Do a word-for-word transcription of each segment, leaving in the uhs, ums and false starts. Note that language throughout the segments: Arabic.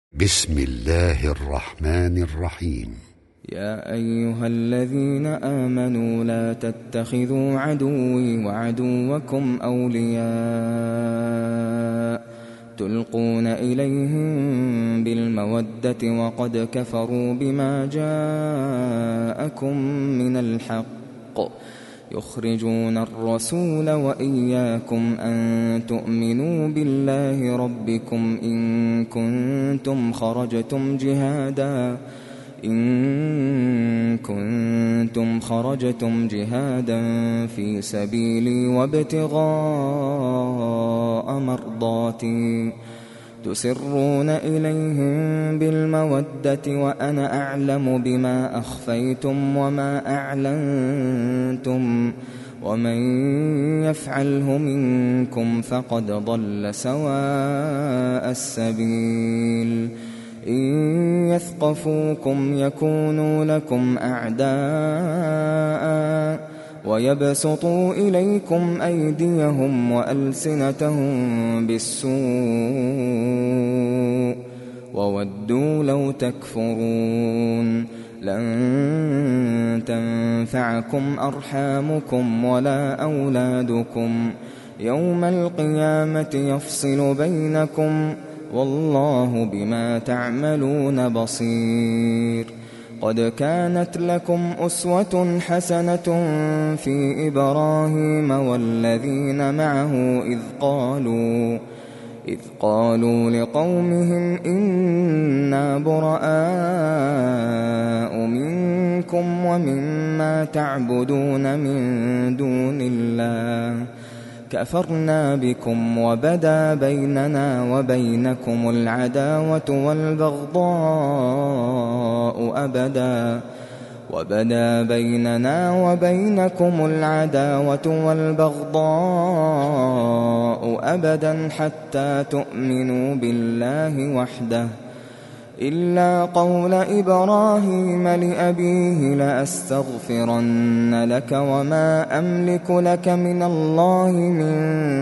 بسم الله الرحمن الرحيم. يا أيها الذين آمنوا لا تتخذوا عدوي وعدوكم أولياء تلقون إليهم بالمودة وقد كفروا بما جاءكم من الحق يخرجون الرسول وإياكم أن تؤمنوا بالله ربكم إن كنتم خرجتم جهادا إن كنتم خرجتم جهادا في سبيلي وابتغاء مرضاتي تسرون إليهم بالمودة وأنا أعلم بما أخفيتم وما أعلنتم ومن يفعله منكم فقد ضل سواء السبيل إن يثقفوكم يكونوا لكم أعداء ويبسطوا إليكم أيديهم وألسنتهم بالسوء وودوا لو تكفرون لن تنفعكم أرحامكم ولا أولادكم يوم القيامة يفصل بينكم والله بما تعملون بصير. قد كانت لكم أسوة حسنة في إبراهيم والذين معه إذ قالوا إذ قالوا لقومهم إنا براء منكم ومما تعبدون من دون الله كفرنا بكم وبدا بيننا وبينكم العداوة والبغضاء أبدا وبدا بيننا وبينكم العداوة والبغضاء أبدا حتى تؤمنوا بالله وحده إلا قول إبراهيم لأبيه لأستغفرن لك وما أملك لك من الله من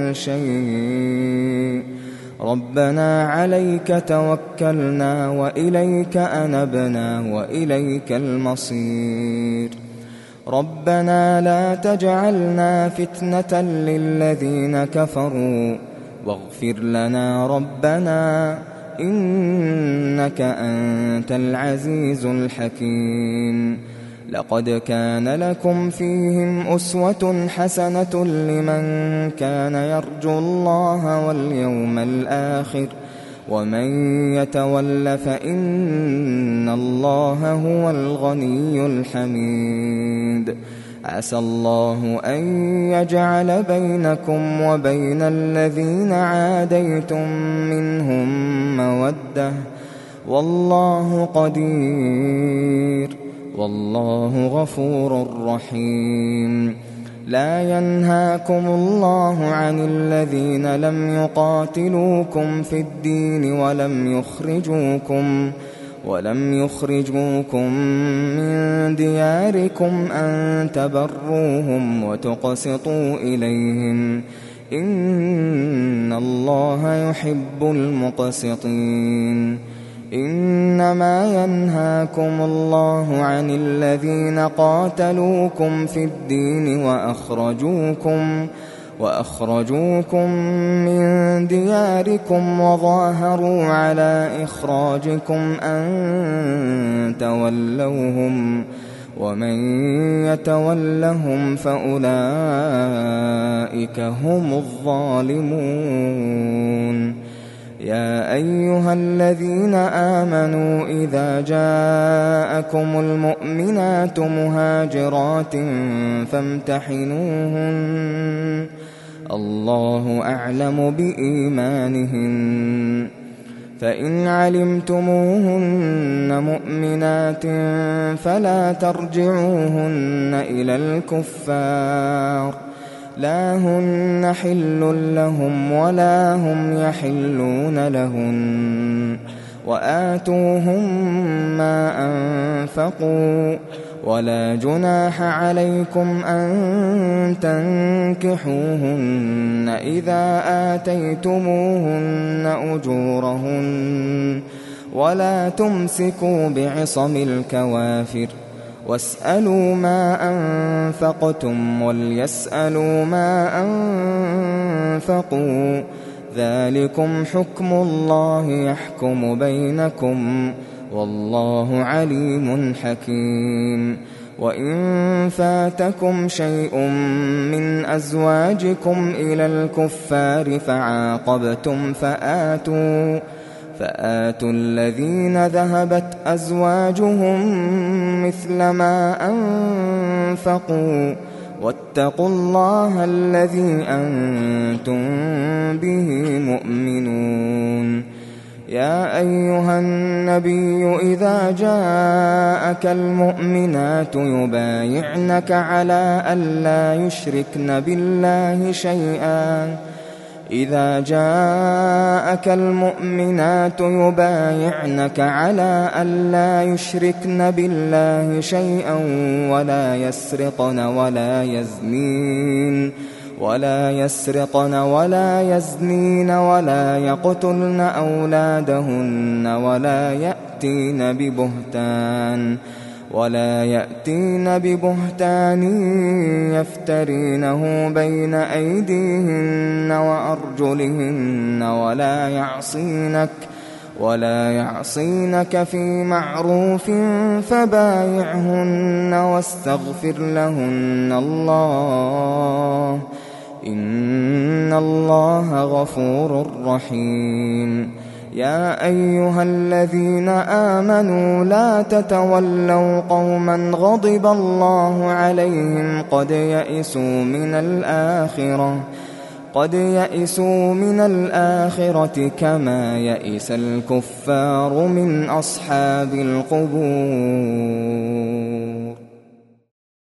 شيء ربنا عليك توكلنا وإليك أنبنا وإليك المصير ربنا لا تجعلنا فتنة للذين كفروا واغفر لنا ربنا إنك أنت العزيز الحكيم. لقد كان لكم فيهم أسوة حسنة لمن كان يرجو الله واليوم الآخر ومن يتول فإن الله هو الغني الحميد. عسى الله أن يجعل بينكم وبين الذين عاديتم منهم مودة والله قدير والله غفور رحيم. لا ينهاكم الله عن الذين لم يقاتلوكم في الدين ولم يخرجوكم ولم يخرجوكم من دياركم أن تبروهم وتقسطوا إليهم إن الله يحب المقسطين. إنما ينهاكم الله عن الذين قاتلوكم في الدين وأخرجوكم وأخرجوكم من دياركم وظاهروا على إخراجكم أن تولوهم ومن يتولهم فأولئك هم الظالمون. يا أيها الذين آمنوا إذا جاءكم المؤمنات مهاجرات فامتحنوهن الله أعلم بإيمانهن فإن علمتموهن مؤمنات فلا ترجعوهن إلى الكفار لا هن حل لهم ولا هم يحلون لهن وآتوهم ما أنفقوا ولا جناح عليكم أن تنكحوهن إذا آتيتموهن أجورهن ولا تمسكوا بعصم الكوافر واسألوا ما أنفقتم وليسألوا ما أنفقوا ذلكم حكم الله يحكم بينكم والله عليم حكيم. وإن فاتكم شيء من أزواجكم إلى الكفار فعاقبتم فآتوا فآتوا الذين ذهبت أزواجهم مثل ما أنفقوا واتقوا الله الذي أنتم به مؤمنون. يا أيها النبي إذا جاءك المؤمنات يبايعنك على ألا يشركن بالله شيئا إذا جاءك المؤمنات يبايعنك على ألا يشركن بالله شيئا ولا يسرقن ولا يزنين ولا يسرقن ولا يزنين ولا يقتلن أولادهن ولا يأتين ببهتان ولا يأتين ببهتان يفترينه بين أيديهن وأرجلهن ولا يعصينك ولا يعصينك في معروف فبايعهن واستغفر لهن الله إن الله غفور رحيم. يا أيها الذين آمنوا لا تتولوا قوما غضب الله عليهم قد يئسوا من الآخرة قد يئسوا من الآخرة كما يئس الكفار من أصحاب القبور.